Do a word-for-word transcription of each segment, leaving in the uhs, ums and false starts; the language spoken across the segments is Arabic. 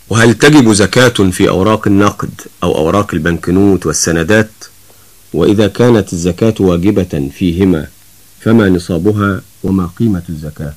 وهل تجب زكاة في أوراق النقد أو أوراق البنكنوت والسندات؟ وإذا كانت الزكاة واجبة فيهما فما نصابها وما قيمة الزكاة؟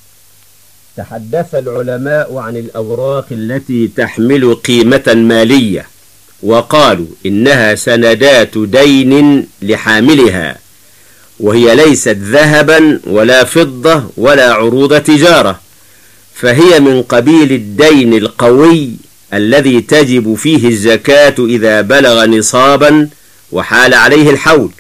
تحدث العلماء عن الأوراق التي تحمل قيمة مالية، وقالوا إنها سندات دين لحاملها، وهي ليست ذهبا ولا فضة ولا عروض تجارة، فهي من قبيل الدين القوي الذي تجب فيه الزكاة إذا بلغ نصابا وحال عليه الحول،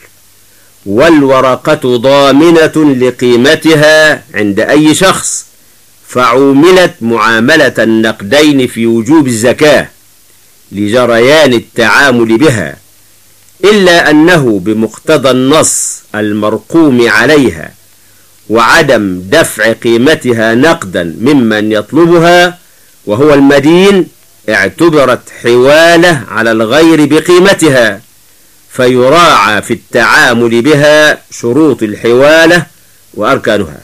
والورقة ضامنة لقيمتها عند أي شخص، فعوملت معاملة النقدين في وجوب الزكاة لجريان التعامل بها، إلا أنه بمقتضى النص المرقوم عليها وعدم دفع قيمتها نقدا ممن يطلبها وهو المدين اعتبرت حوالة على الغير بقيمتها، فيراعى في التعامل بها شروط الحوالة وأركانها.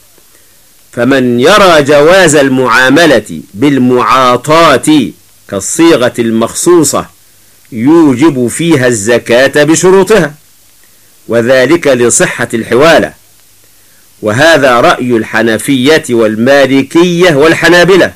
فمن يرى جواز المعاملة بالمعاطاة كالصيغة المخصوصة يوجب فيها الزكاة بشروطها، وذلك لصحة الحوالة، وهذا رأي الحنفية والمالكية والحنابلة.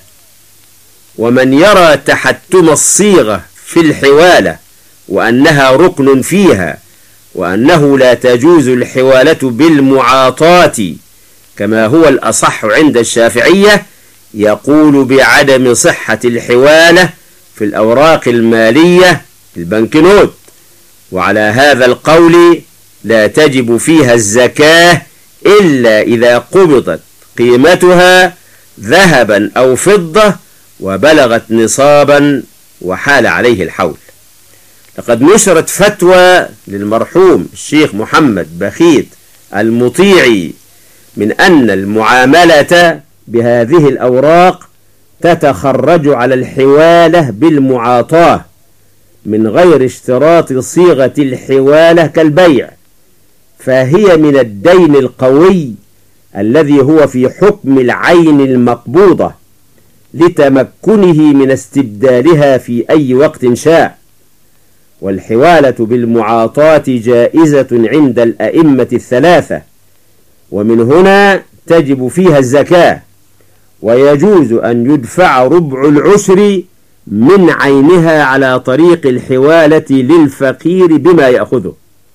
ومن يرى تحتم الصيغة في الحوالة وأنها ركن فيها، وأنه لا تجوز الحوالة بالمعاطاة كما هو الأصح عند الشافعية، يقول بعدم صحة الحوالة في الأوراق المالية البنكنوت، وعلى هذا القول لا تجب فيها الزكاة إلا إذا قبضت قيمتها ذهبا أو فضة وبلغت نصابا وحال عليه الحول. لقد نشرت فتوى للمرحوم الشيخ محمد بخيت المطيعي من أن المعاملة بهذه الأوراق تتخرج على الحوالة بالمعاطاة من غير اشتراط صيغة الحوالة كالبيع، فهي من الدين القوي الذي هو في حكم العين المقبوضة لتمكنه من استبدالها في أي وقت شاء. والحوالة بالمعاطاة جائزة عند الأئمة الثلاثة، ومن هنا تجب فيها الزكاة، ويجوز أن يدفع ربع العشر من عينها على طريق الحوالة للفقير بما يأخذه.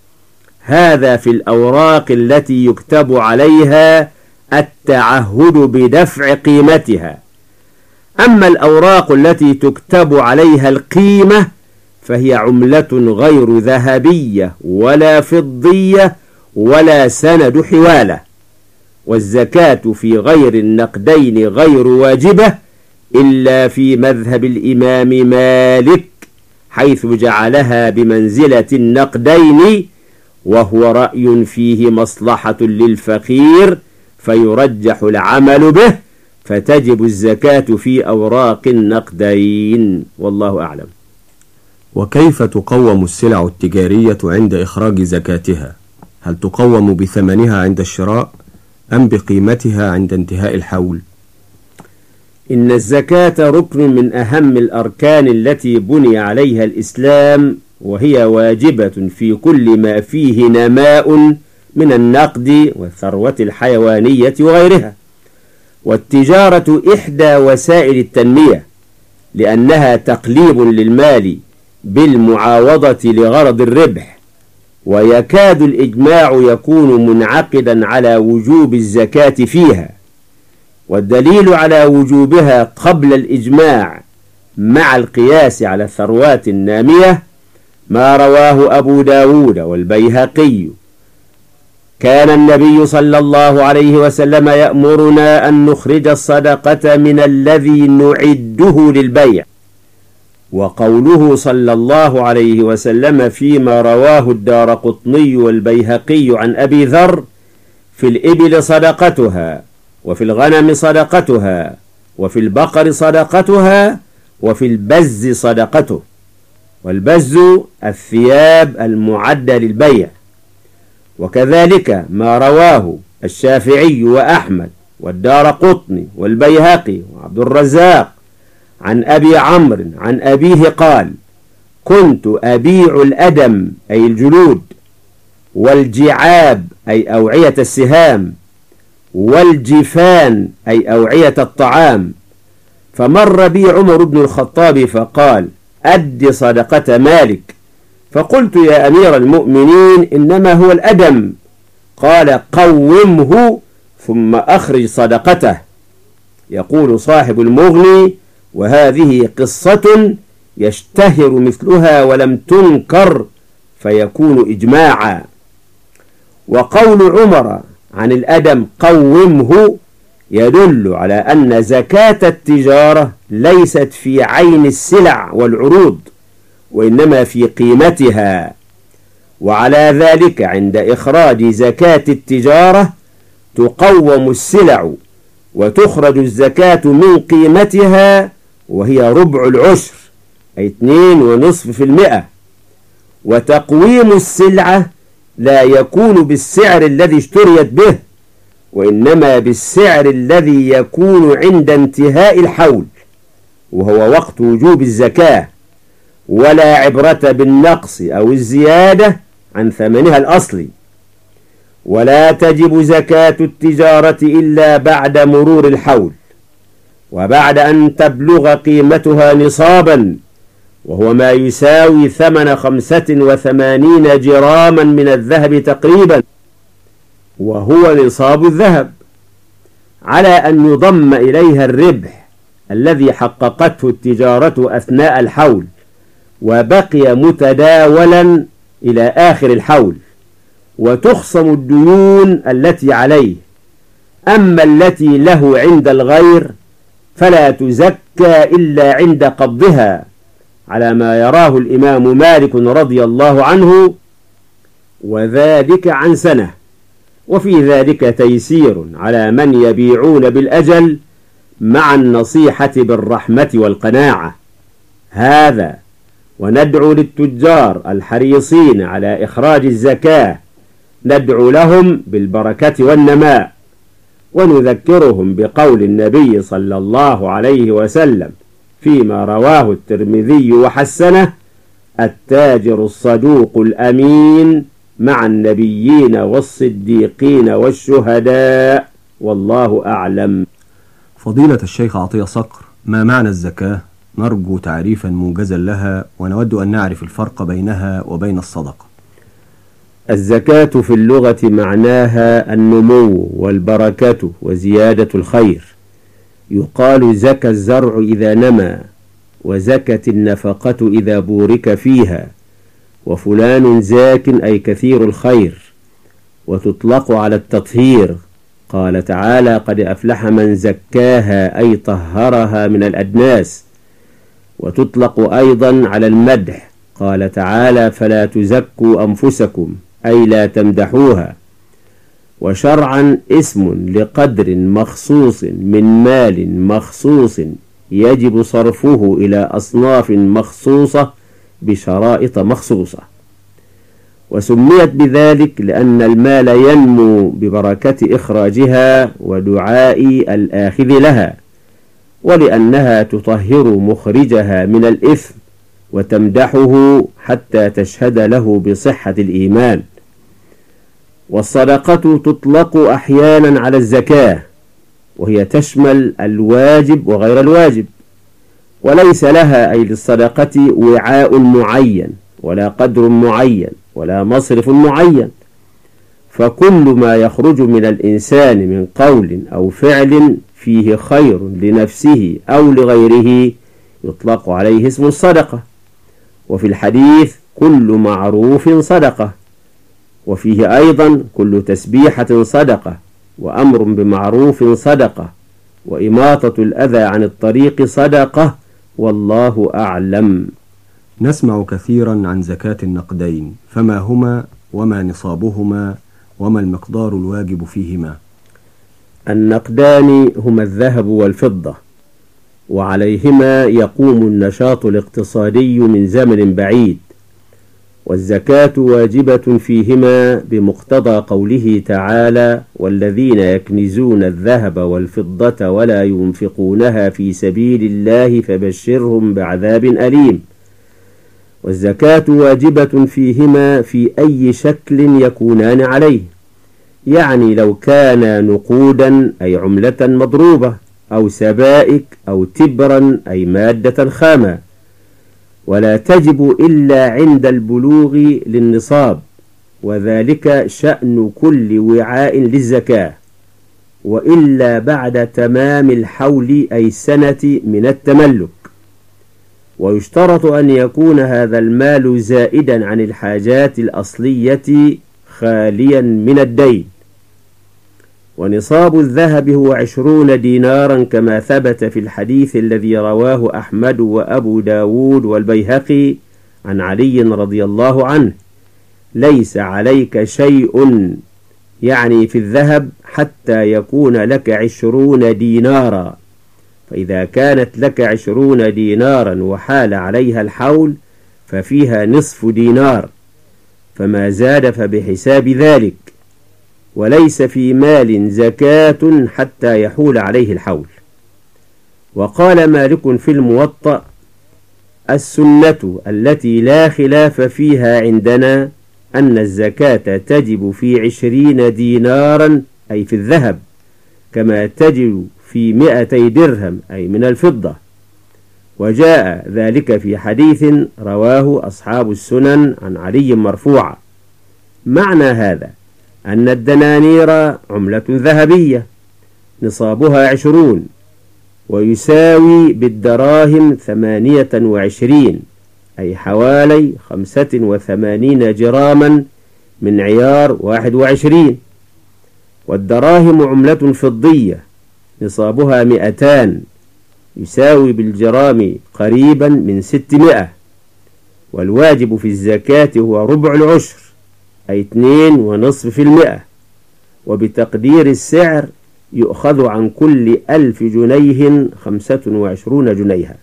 هذا في الأوراق التي يكتب عليها التعهد بدفع قيمتها. أما الأوراق التي تكتب عليها القيمة فهي عملة غير ذهبية ولا فضية ولا سند حوالة، والزكاة في غير النقدين غير واجبة إلا في مذهب الإمام مالك، حيث جعلها بمنزلة النقدين، وهو رأي فيه مصلحة للفقير فيرجح العمل به، فتجب الزكاة في أوراق النقدين، والله أعلم. وكيف تقوم السلع التجارية عند إخراج زكاتها؟ هل تقوم بثمنها عند الشراء أم بقيمتها عند انتهاء الحول؟ إن الزكاة ركن من أهم الأركان التي بني عليها الإسلام، وهي واجبة في كل ما فيه نماء من النقد والثروة الحيوانية وغيرها. والتجارة إحدى وسائل التنمية، لأنها تقليب للمال بالمعاوضة لغرض الربح، ويكاد الإجماع يكون منعقدا على وجوب الزكاة فيها. والدليل على وجوبها قبل الإجماع مع القياس على الثروات النامية ما رواه أبو داود والبيهقي: كان النبي صلى الله عليه وسلم يأمرنا أن نخرج الصدقة من الذي نعده للبيع. وقوله صلى الله عليه وسلم فيما رواه الدارقطني والبيهقي عن أبي ذر: في الإبل صدقتها، وفي الغنم صدقتها، وفي البقر صدقتها، وفي البز صدقته. والبز الثياب المعدة للبيع. وكذلك ما رواه الشافعي وأحمد والدارقطني والبيهقي وعبد الرزاق عن أبي عمرو عن أبيه قال: كنت أبيع الأدم أي الجلود، والجعاب أي أوعية السهام، والجفان أي أوعية الطعام، فمر بي عمر بن الخطاب فقال: أد صدقة مالك. فقلت: يا أمير المؤمنين، إنما هو الأدم. قال: قومه ثم أخرج صدقته. يقول صاحب المغني: وهذه قصة يشتهر مثلها ولم تنكر فيكون إجماعا. وقول عمر عن الأدم قومه يدل على أن زكاة التجارة ليست في عين السلع والعروض، وإنما في قيمتها. وعلى ذلك عند إخراج زكاة التجارة تقوم السلع وتخرج الزكاة من قيمتها، وهي ربع العشر أي اثنين ونصف في المئة. وتقويم السلعة لا يكون بالسعر الذي اشتريت به، وإنما بالسعر الذي يكون عند انتهاء الحول، وهو وقت وجوب الزكاة، ولا عبرة بالنقص أو الزيادة عن ثمنها الأصلي. ولا تجب زكاة التجارة إلا بعد مرور الحول، وبعد أن تبلغ قيمتها نصابا، وهو ما يساوي ثمن خمسة وثمانين جراما من الذهب تقريبا، وهو نصاب الذهب، على أن يضم إليها الربح الذي حققته التجارة أثناء الحول وبقي متداولا إلى آخر الحول، وتخصم الديون التي عليه. أما التي له عند الغير فلا تزكى إلا عند قبضها، على ما يراه الإمام مالك رضي الله عنه، وذلك عن سنة. وفي ذلك تيسير على من يبيعون بالأجل مع النصيحة بالرحمة والقناعة. هذا وندعو للتجار الحريصين على إخراج الزكاة، ندعو لهم بالبركة والنماء، ونذكرهم بقول النبي صلى الله عليه وسلم فيما رواه الترمذي وحسنه: التاجر الصدوق الأمين مع النبيين والصديقين والشهداء، والله أعلم. فضيلة الشيخ عطية صقر، ما معنى الزكاة؟ نرجو تعريفا موجزا لها، ونود أن نعرف الفرق بينها وبين الصدقة. الزكاة في اللغة معناها النمو والبركة وزيادة الخير. يقال زكى الزرع إذا نمى، وزكت النفقة إذا بورك فيها، وفلان زاك أي كثير الخير. وتطلق على التطهير، قال تعالى: قد أفلح من زكاها أي طهرها من الأدناس. وتطلق أيضا على المدح، قال تعالى: فلا تزكوا أنفسكم أي لا تمدحوها. وشرعا اسم لقدر مخصوص من مال مخصوص يجب صرفه إلى أصناف مخصوصة بشرائط مخصوصة. وسميت بذلك لأن المال ينمو ببركة إخراجها ودعاء الآخذ لها، ولأنها تطهر مخرجها من الإثم وتمدحه حتى تشهد له بصحة الإيمان. والصدقة تطلق أحيانا على الزكاة، وهي تشمل الواجب وغير الواجب، وليس لها أي للصدقة وعاء معين ولا قدر معين ولا مصرف معين، فكل ما يخرج من الإنسان من قول أو فعل فيه خير لنفسه أو لغيره يطلق عليه اسم الصدقة. وفي الحديث: كل معروف صدقة. وفيه أيضا: كل تسبيحة صدقة، وأمر بمعروف صدقة، وإماطة الأذى عن الطريق صدقة، والله أعلم. نسمع كثيرا عن زكاة النقدين، فما هما وما نصابهما وما المقدار الواجب فيهما؟ النقدان هما الذهب والفضة، وعليهما يقوم النشاط الاقتصادي من زمن بعيد، والزكاة واجبة فيهما بمقتضى قوله تعالى: والذين يكنزون الذهب والفضة ولا ينفقونها في سبيل الله فبشرهم بعذاب أليم. والزكاة واجبة فيهما في أي شكل يكونان عليه، يعني لو كان نقودا أي عملة مضروبة، أو سبائك أو تبرا أي مادة خامة، ولا تجب إلا عند البلوغ للنصاب، وذلك شأن كل وعاء للزكاة، وإلا بعد تمام الحول أي السنة من التملك. ويشترط أن يكون هذا المال زائدا عن الحاجات الأصلية خاليا من الدين. ونصاب الذهب هو عشرون دينارا كما ثبت في الحديث الذي رواه أحمد وأبو داود والبيهقي عن علي رضي الله عنه: ليس عليك شيء، يعني في الذهب، حتى يكون لك عشرون دينارا. فإذا كانت لك عشرون دينارا وحال عليها الحول ففيها نصف دينار، فما زاد فبحساب ذلك. وليس في مال زكاة حتى يحول عليه الحول. وقال مالك في الموطأ: السنة التي لا خلاف فيها عندنا أن الزكاة تجب في عشرين دينارا أي في الذهب، كما تجب في مئتي درهم أي من الفضة. وجاء ذلك في حديث رواه أصحاب السنن عن علي مرفوعا. معنى هذا أن الدنانير عملة ذهبية نصابها عشرون، ويساوي بالدراهم ثمانية وعشرين أي حوالي خمسة وثمانين جراما من عيار واحد وعشرين. والدراهم عملة فضية نصابها مئتان، يساوي بالجرام قريبا من ستمائة. والواجب في الزكاة هو ربع العشر أي اثنين ونصف في المئة. وبتقدير السعر يؤخذ عن كل ألف جنيه خمسة وعشرون جنيها.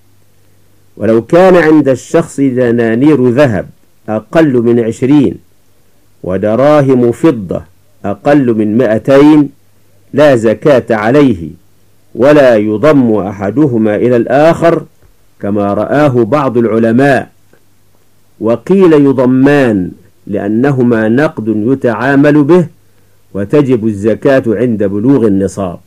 ولو كان عند الشخص دنانير ذهب أقل من عشرين ودراهم فضة أقل من مئتين لا زكاة عليه، ولا يضم أحدهما إلى الآخر كما رآه بعض العلماء. وقيل يضمان لأنهما نقد يتعامل به، وتجب الزكاة عند بلوغ النصاب.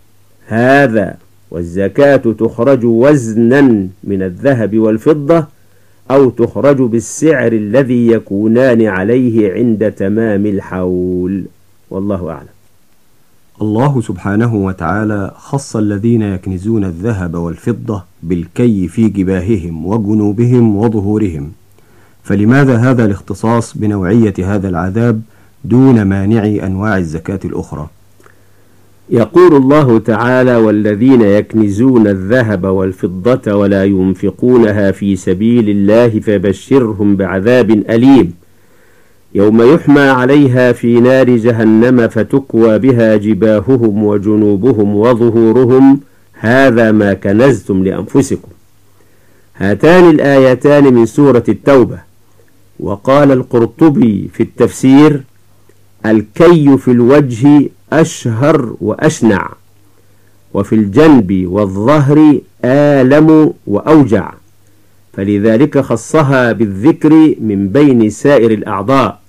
هذا والزكاة تخرج وزنا من الذهب والفضة، أو تخرج بالسعر الذي يكونان عليه عند تمام الحول. والله أعلم. الله سبحانه وتعالى خص الذين يكنزون الذهب والفضة بالكي في جباههم وجنوبهم وظهورهم، فلماذا هذا الاختصاص بنوعية هذا العذاب دون مانع أنواع الزكاة الأخرى؟ يقول الله تعالى: والذين يكنزون الذهب والفضة ولا ينفقونها في سبيل الله فبشرهم بعذاب أليم يوم يحمى عليها في نار جهنم فتكوى بها جباههم وجنوبهم وظهورهم هذا ما كنزتم لأنفسكم. هاتان الآيتان من سورة التوبة. وقال القرطبي في التفسير: الكي في الوجه أشهر وأشنع، وفي الجنب والظهر آلم وأوجع، فلذلك خصها بالذكر من بين سائر الأعضاء.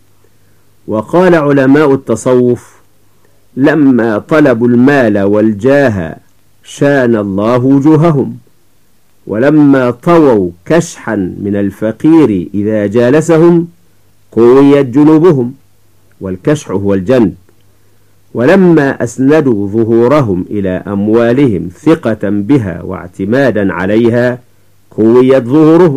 وقال علماء التصوف: لما طلبوا المال والجاه شان الله وجوههم، ولما طووا كشحا من الفقير إذا جالسهم قويت جنوبهم، والكشح هو الجنب. ولما أسندوا ظهورهم إلى أموالهم ثقة بها واعتمادا عليها قويت ظهورهم.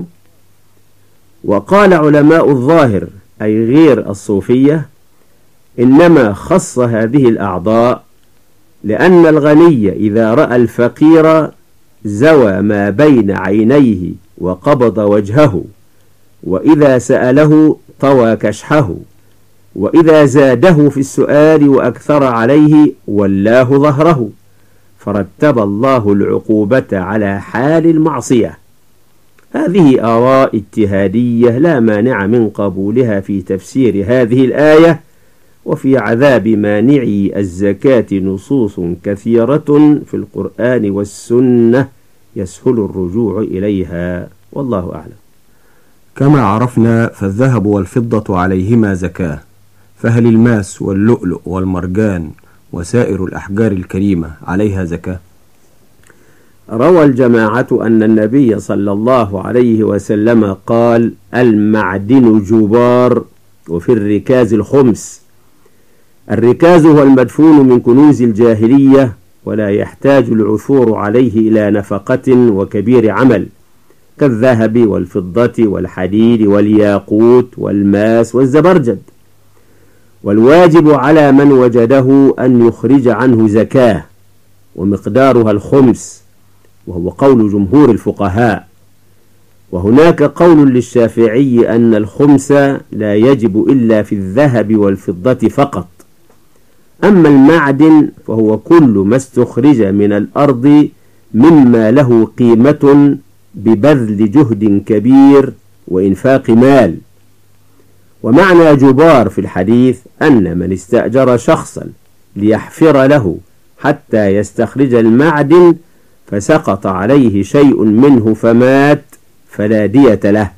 وقال علماء الظاهر أي غير الصوفية: إنما خص هذه الأعضاء لأن الغني إذا رأى الفقير زوى ما بين عينيه وقبض وجهه، وإذا سأله طوى كشحه، وإذا زاده في السؤال وأكثر عليه ولاه ظهره، فرتب الله العقوبة على حال المعصية. هذه آراء اجتهادية لا مانع من قبولها في تفسير هذه الآية. وفي عذاب مانعي الزكاة نصوص كثيرة في القرآن والسنة يسهل الرجوع إليها، والله أعلم. كما عرفنا فالذهب والفضة عليهما زكاة، فهل الماس واللؤلؤ والمرجان وسائر الأحجار الكريمة عليها زكاة؟ روى الجماعة أن النبي صلى الله عليه وسلم قال: المعدن جبار، وفي الركاز الخمس. الركاز هو المدفون من كنوز الجاهلية، ولا يحتاج العثور عليه إلى نفقة وكبير عمل، كالذهب والفضة والحديد والياقوت والماس والزبرجد. والواجب على من وجده أن يخرج عنه زكاة، ومقدارها الخمس، وهو قول جمهور الفقهاء. وهناك قول للشافعي أن الخمس لا يجب إلا في الذهب والفضة فقط. أما المعدن فهو كل ما استخرج من الأرض مما له قيمة ببذل جهد كبير وإنفاق مال. ومعنى جبار في الحديث أن من استأجر شخصا ليحفر له حتى يستخرج المعدن فسقط عليه شيء منه فمات فلا دية له.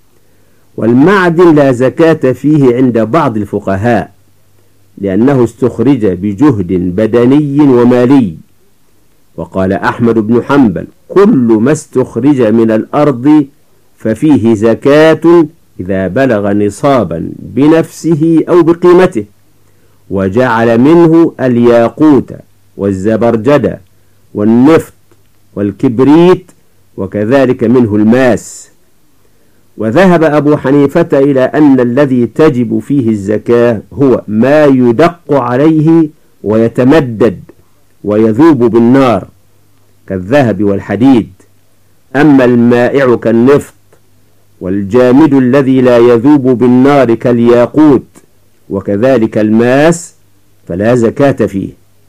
والمعدن لا زكاة فيه عند بعض الفقهاء، لأنه استخرج بجهد بدني ومالي. وقال أحمد بن حنبل: كل ما استخرج من الأرض ففيه زكاة إذا بلغ نصابا بنفسه أو بقيمته، وجعل منه الياقوت والزبرجد والنفط والكبريت، وكذلك منه الماس. وذهب أبو حنيفة إلى أن الذي تجب فيه الزكاة هو ما يدق عليه ويتمدد ويذوب بالنار كالذهب والحديد. أما المائع كالنفط والجامد الذي لا يذوب بالنار كالياقوت وكذلك الماس فلا زكاة فيه.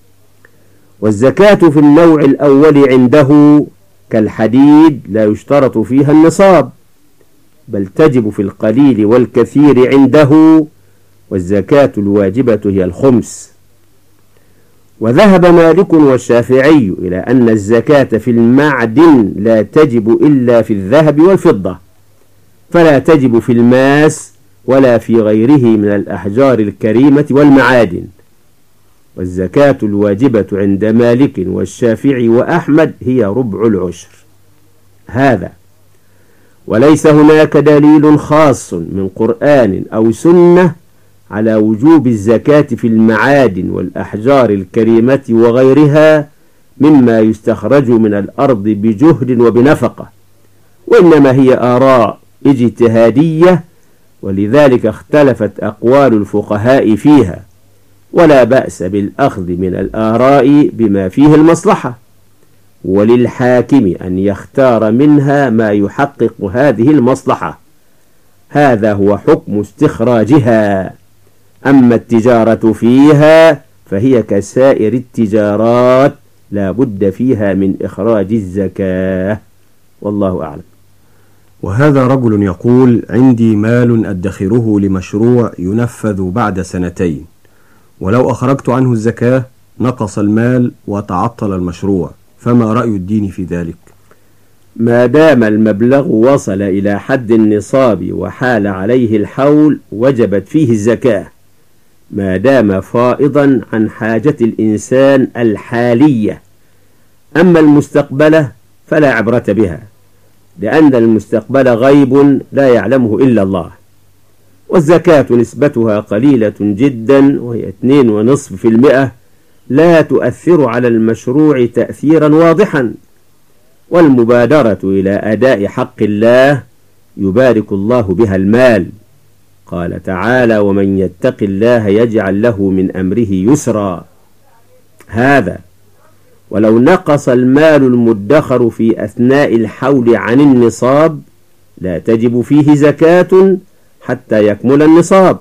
والزكاة في النوع الأول عنده كالحديد لا يشترط فيها النصاب، بل تجب في القليل والكثير عنده، والزكاة الواجبة هي الخمس. وذهب مالك والشافعي إلى أن الزكاة في المعدن لا تجب إلا في الذهب والفضة، فلا تجب في الماس ولا في غيره من الأحجار الكريمة والمعادن. والزكاة الواجبة عند مالك والشافعي وأحمد هي ربع العشر. هذا وليس هناك دليل خاص من قرآن أو سنة على وجوب الزكاة في المعادن والأحجار الكريمة وغيرها مما يستخرج من الأرض بجهد وبنفقة، وإنما هي آراء اجتهادية، ولذلك اختلفت أقوال الفقهاء فيها. ولا بأس بالأخذ من الآراء بما فيه المصلحة، وللحاكم أن يختار منها ما يحقق هذه المصلحة. هذا هو حكم استخراجها. أما التجارة فيها فهي كسائر التجارات لا بد فيها من إخراج الزكاة، والله أعلم. وهذا رجل يقول: عندي مال أدخره لمشروع ينفذ بعد سنتين، ولو أخرجت عنه الزكاة نقص المال وتعطل المشروع، فما رأي الدين في ذلك؟ ما دام المبلغ وصل إلى حد النصاب وحال عليه الحول وجبت فيه الزكاة، ما دام فائضا عن حاجة الإنسان الحالية. أما المستقبلة فلا عبرة بها، لأن المستقبل غيب لا يعلمه إلا الله. والزكاة نسبتها قليلة جدا، وهي اثنين ونصف في المئة، لا تؤثر على المشروع تأثيرا واضحا. والمبادرة إلى أداء حق الله يبارك الله بها المال. قال تعالى: ومن يتق الله يجعل له من أمره يسرا. هذا ولو نقص المال المدخر في أثناء الحول عن النصاب لا تجب فيه زكاة حتى يكمل النصاب،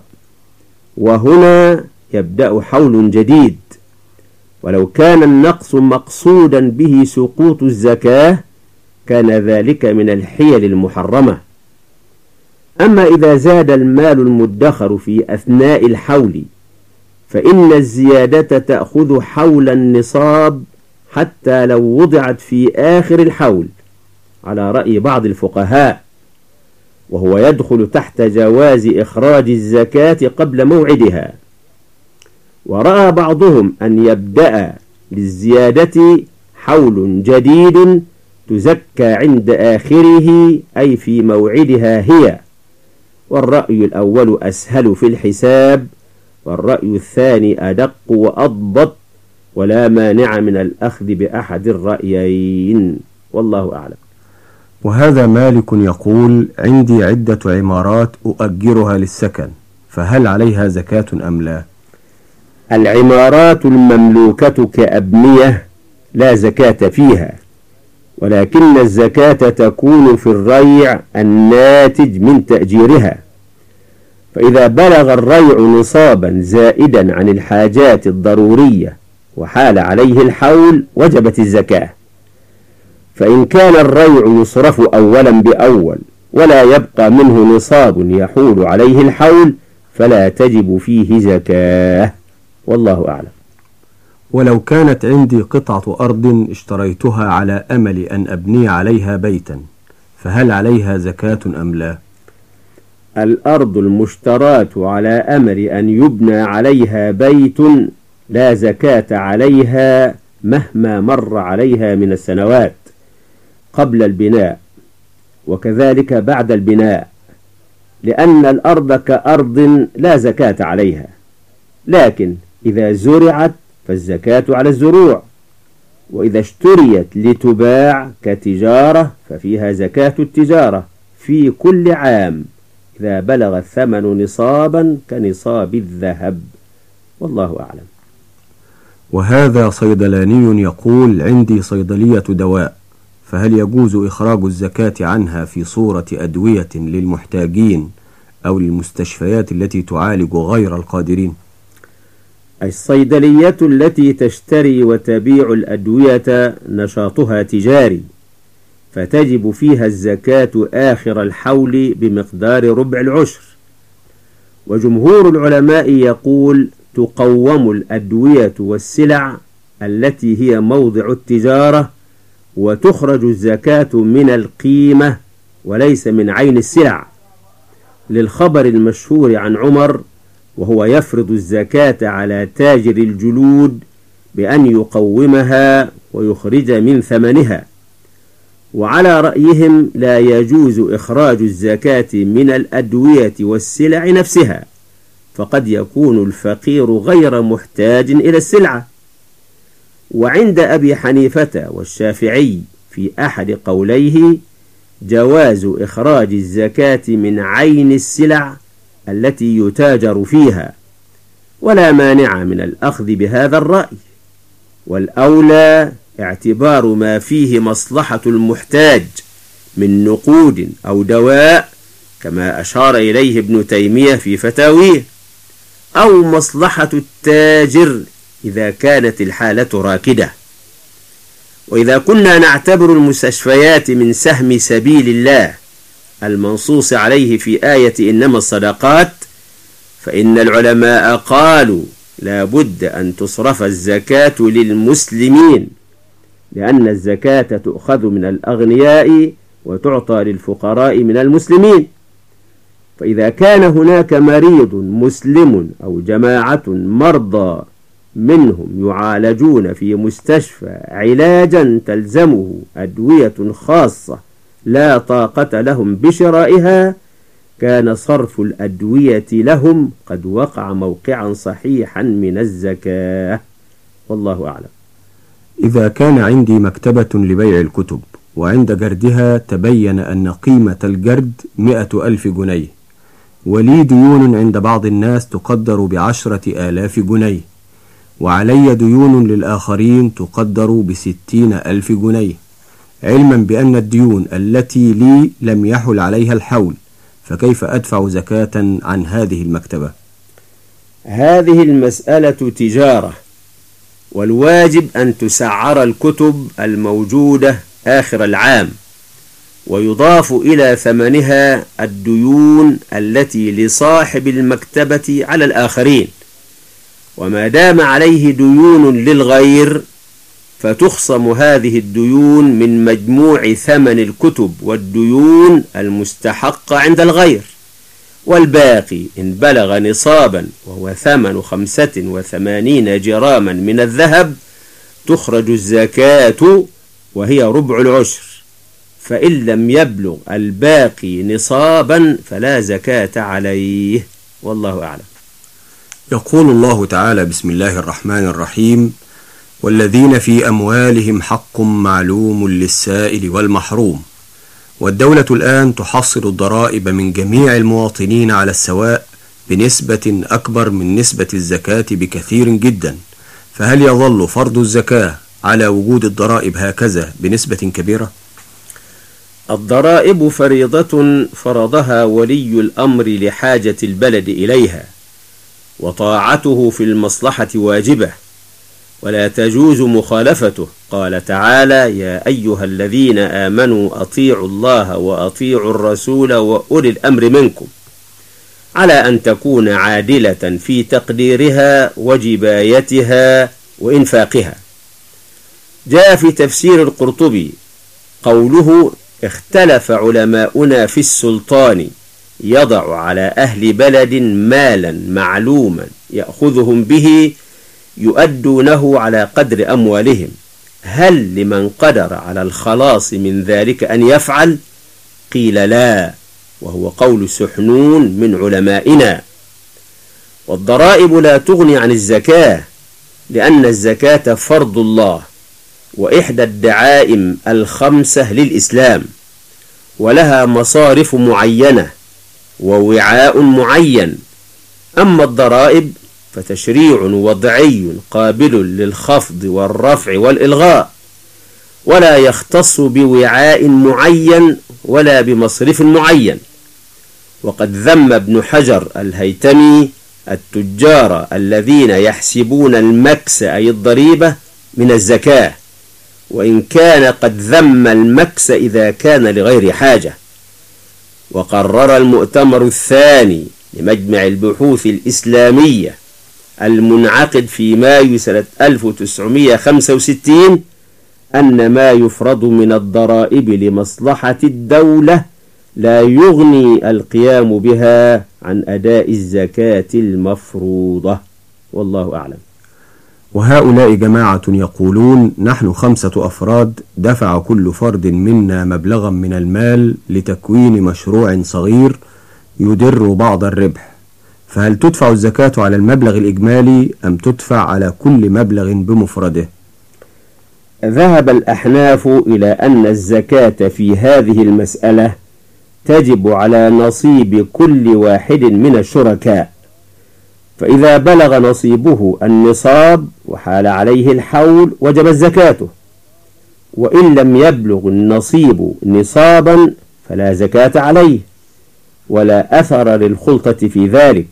وهنا يبدأ حول جديد. ولو كان النقص مقصودا به سقوط الزكاة كان ذلك من الحيل المحرمة. أما إذا زاد المال المدخر في أثناء الحول فإن الزيادة تأخذ حول النصاب حتى لو وضعت في آخر الحول على رأي بعض الفقهاء، وهو يدخل تحت جواز إخراج الزكاة قبل موعدها. ورأى بعضهم أن يبدأ للزيادة حول جديد تزكى عند آخره أي في موعدها هي، والرأي الأول أسهل في الحساب، والرأي الثاني أدق وأضبط، ولا مانع من الأخذ بأحد الرأيين، والله أعلم. وهذا مالك يقول: عندي عدة عمارات أؤجرها للسكن، فهل عليها زكاة أم لا؟ العمارات المملوكة كأبنية لا زكاة فيها، ولكن الزكاة تكون في الريع الناتج من تأجيرها. فإذا بلغ الريع نصابا زائدا عن الحاجات الضرورية وحال عليه الحول وجبت الزكاة. فإن كان الريع يصرف أولا بأول ولا يبقى منه نصاب يحول عليه الحول فلا تجب فيه زكاة، والله أعلم. ولو كانت عندي قطعة أرض اشتريتها على أمل أن أبني عليها بيتا، فهل عليها زكاة أم لا؟ الأرض المشتراة على أمل أن يبنى عليها بيت لا زكاة عليها مهما مر عليها من السنوات قبل البناء وكذلك بعد البناء، لأن الأرض كأرض لا زكاة عليها. لكن إذا زرعت فالزكاة على الزروع، وإذا اشتريت لتباع كتجارة ففيها زكاة التجارة في كل عام إذا بلغ الثمن نصابا كنصاب الذهب، والله أعلم. وهذا صيدلاني يقول: عندي صيدلية دواء، فهل يجوز إخراج الزكاة عنها في صورة أدوية للمحتاجين أو للمستشفيات التي تعالج غير القادرين؟ الصيدلية التي تشتري وتبيع الأدوية نشاطها تجاري، فتجب فيها الزكاة آخر الحول بمقدار ربع العشر. وجمهور العلماء يقول: تقوم الأدوية والسلع التي هي موضع التجارة، وتخرج الزكاة من القيمة وليس من عين السلع، للخبر المشهور عن عمر وهو يفرض الزكاة على تاجر الجلود بأن يقومها ويخرج من ثمنها. وعلى رأيهم لا يجوز إخراج الزكاة من الأدوية والسلع نفسها، فقد يكون الفقير غير محتاج إلى السلعة. وعند أبي حنيفة والشافعي في أحد قوليه جواز إخراج الزكاة من عين السلع التي يتاجر فيها، ولا مانع من الأخذ بهذا الرأي، والأولى اعتبار ما فيه مصلحة المحتاج من نقود أو دواء كما أشار إليه ابن تيمية في فتاويه، أو مصلحة التاجر إذا كانت الحالة راكدة. وإذا كنا نعتبر المستشفيات من سهم سبيل الله المنصوص عليه في آية إنما الصدقات، فإن العلماء قالوا لا بد أن تصرف الزكاة للمسلمين، لأن الزكاة تؤخذ من الأغنياء وتعطى للفقراء من المسلمين. فإذا كان هناك مريض مسلم أو جماعة مرضى منهم يعالجون في مستشفى علاجا تلزمه أدوية خاصة لا طاقة لهم بشرائها، كان صرف الأدوية لهم قد وقع موقعا صحيحا من الزكاة، والله أعلم. إذا كان عندي مكتبة لبيع الكتب وعند جردها تبين أن قيمة الجرد مئة ألف جنيه، ولي ديون عند بعض الناس تقدر بعشرة آلاف جنيه، وعلي ديون للآخرين تقدر بستين ألف جنيه، علما بأن الديون التي لي لم يحل عليها الحول، فكيف أدفع زكاة عن هذه المكتبة؟ هذه المسألة تجارة، والواجب أن تسعر الكتب الموجودة آخر العام ويضاف إلى ثمنها الديون التي لصاحب المكتبة على الآخرين، وما دام عليه ديون للغير فتخصم هذه الديون من مجموع ثمن الكتب والديون المستحقة عند الغير، والباقي إن بلغ نصابا وهو ثمن خمسة وثمانين جراما من الذهب تخرج الزكاة وهي ربع العشر، فإن لم يبلغ الباقي نصابا فلا زكاة عليه، والله أعلم. يقول الله تعالى: بسم الله الرحمن الرحيم: والذين في أموالهم حق معلوم للسائل والمحروم. والدولة الآن تحصل الضرائب من جميع المواطنين على السواء بنسبة أكبر من نسبة الزكاة بكثير جدا، فهل يظل فرض الزكاة على وجود الضرائب هكذا بنسبة كبيرة؟ الضرائب فريضة فرضها ولي الأمر لحاجة البلد إليها، وطاعته في المصلحة واجبة ولا تجوز مخالفته. قال تعالى: يا أيها الذين آمنوا أطيعوا الله وأطيعوا الرسول وأولي الأمر منكم، على أن تكون عادلة في تقديرها وجبايتها وإنفاقها. جاء في تفسير القرطبي قوله: اختلف علماؤنا في السلطان يضع على أهل بلد مالا معلوما يأخذهم به يؤدونه على قدر أموالهم، هل لمن قدر على الخلاص من ذلك أن يفعل؟ قيل لا، وهو قول سحنون من علمائنا. والضرائب لا تغني عن الزكاة، لأن الزكاة فرض الله وإحدى الدعائم الخمسة للإسلام، ولها مصارف معينة ووعاء معين. أما الضرائب فتشريع وضعي قابل للخفض والرفع والإلغاء، ولا يختص بوعاء معين ولا بمصرف معين. وقد ذم ابن حجر الهيتمي التجار الذين يحسبون المكس أي الضريبة من الزكاة، وإن كان قد ذم المكس إذا كان لغير حاجة. وقرر المؤتمر الثاني لمجمع البحوث الإسلامية المنعقد في مايو سنة ألف وتسعمائة وخمسة وستين أن ما يفرض من الضرائب لمصلحة الدولة لا يغني القيام بها عن أداء الزكاة المفروضة، والله أعلم. وهؤلاء جماعة يقولون: نحن خمسة أفراد دفع كل فرد منا مبلغا من المال لتكوين مشروع صغير يدر بعض الربح، فهل تدفع الزكاة على المبلغ الإجمالي أم تدفع على كل مبلغ بمفرده؟ ذهب الأحناف إلى أن الزكاة في هذه المسألة تجب على نصيب كل واحد من الشركاء، فإذا بلغ نصيبه النصاب وحال عليه الحول وجبت زكاته، وإن لم يبلغ النصيب نصابا فلا زكاة عليه ولا أثر للخلطة في ذلك.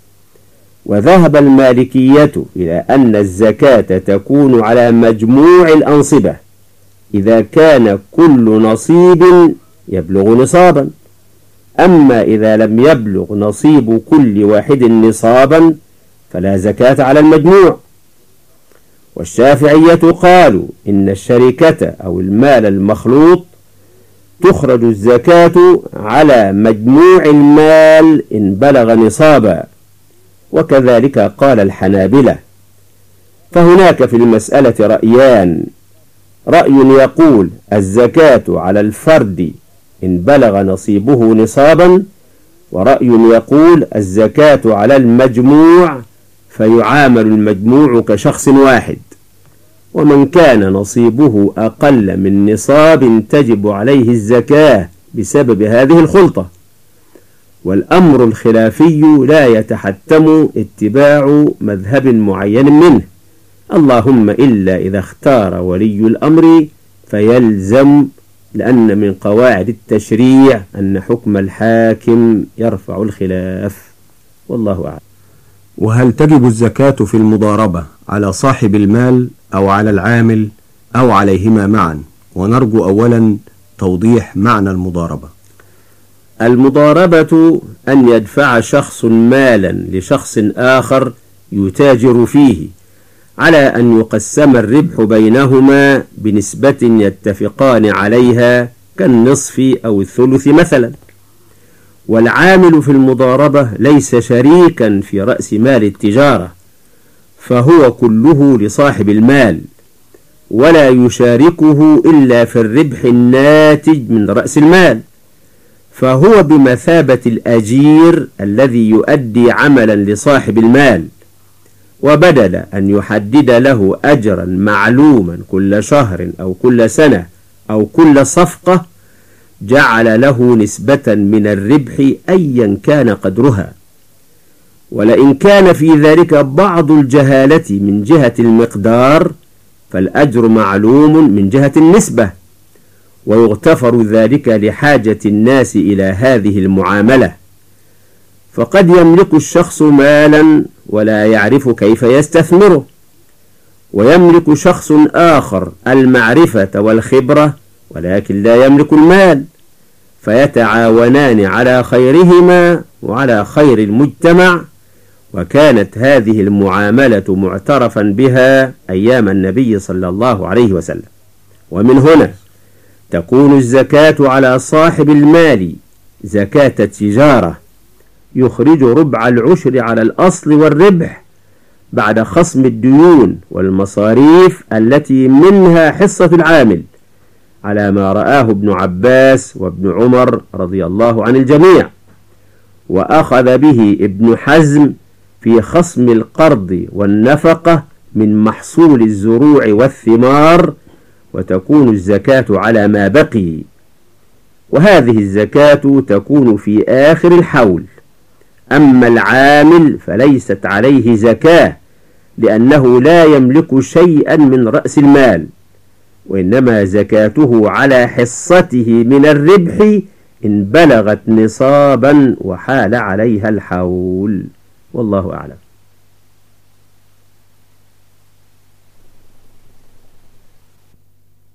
وذهب المالكية إلى أن الزكاة تكون على مجموع الأنصبة إذا كان كل نصيب يبلغ نصابا، أما إذا لم يبلغ نصيب كل واحد نصابا فلا زكاة على المجموع. والشافعية قالوا إن الشركة أو المال المخلوط تخرج الزكاة على مجموع المال إن بلغ نصابا، وكذلك قال الحنابلة. فهناك في المسألة رأيان: رأي يقول الزكاة على الفرد إن بلغ نصيبه نصابا، ورأي يقول الزكاة على المجموع فيعامل المجموع كشخص واحد، ومن كان نصيبه أقل من نصاب تجب عليه الزكاة بسبب هذه الخلطة. والأمر الخلافي لا يتحتم اتباع مذهب معين منه، اللهم إلا إذا اختار ولي الأمر فيلزم، لأن من قواعد التشريع أن حكم الحاكم يرفع الخلاف، والله أعلم. وهل تجب الزكاة في المضاربة على صاحب المال أو على العامل أو عليهما معا؟ ونرجو أولا توضيح معنى المضاربة. المضاربة أن يدفع شخص مالا لشخص آخر يتاجر فيه على أن يقسم الربح بينهما بنسبة يتفقان عليها كالنصف أو الثلث مثلا. والعامل في المضاربة ليس شريكا في رأس مال التجارة، فهو كله لصاحب المال، ولا يشاركه إلا في الربح الناتج من رأس المال، فهو بمثابة الأجير الذي يؤدي عملا لصاحب المال. وبدل أن يحدد له أجرا معلوما كل شهر أو كل سنة أو كل صفقة، جعل له نسبة من الربح أيا كان قدرها. ولئن كان في ذلك بعض الجهالة من جهة المقدار، فالأجر معلوم من جهة النسبة، ويغتفر ذلك لحاجة الناس إلى هذه المعاملة. فقد يملك الشخص مالا ولا يعرف كيف يستثمره، ويملك شخص آخر المعرفة والخبرة ولكن لا يملك المال، فيتعاونان على خيرهما وعلى خير المجتمع. وكانت هذه المعاملة معترفا بها أيام النبي صلى الله عليه وسلم. ومن هنا تكون الزكاة على صاحب المال زكاة التجارة، يخرج ربع العشر على الأصل والربح بعد خصم الديون والمصاريف التي منها حصة العامل، على ما رآه ابن عباس وابن عمر رضي الله عن الجميع. وأخذ به ابن حزم في خصم القرض والنفقة من محصول الزروع والثمار، وتكون الزكاة على ما بقي. وهذه الزكاة تكون في آخر الحول. أما العامل فليست عليه زكاة، لأنه لا يملك شيئا من رأس المال، وإنما زكاته على حصته من الربح إن بلغت نصابا وحال عليها الحول. والله أعلم.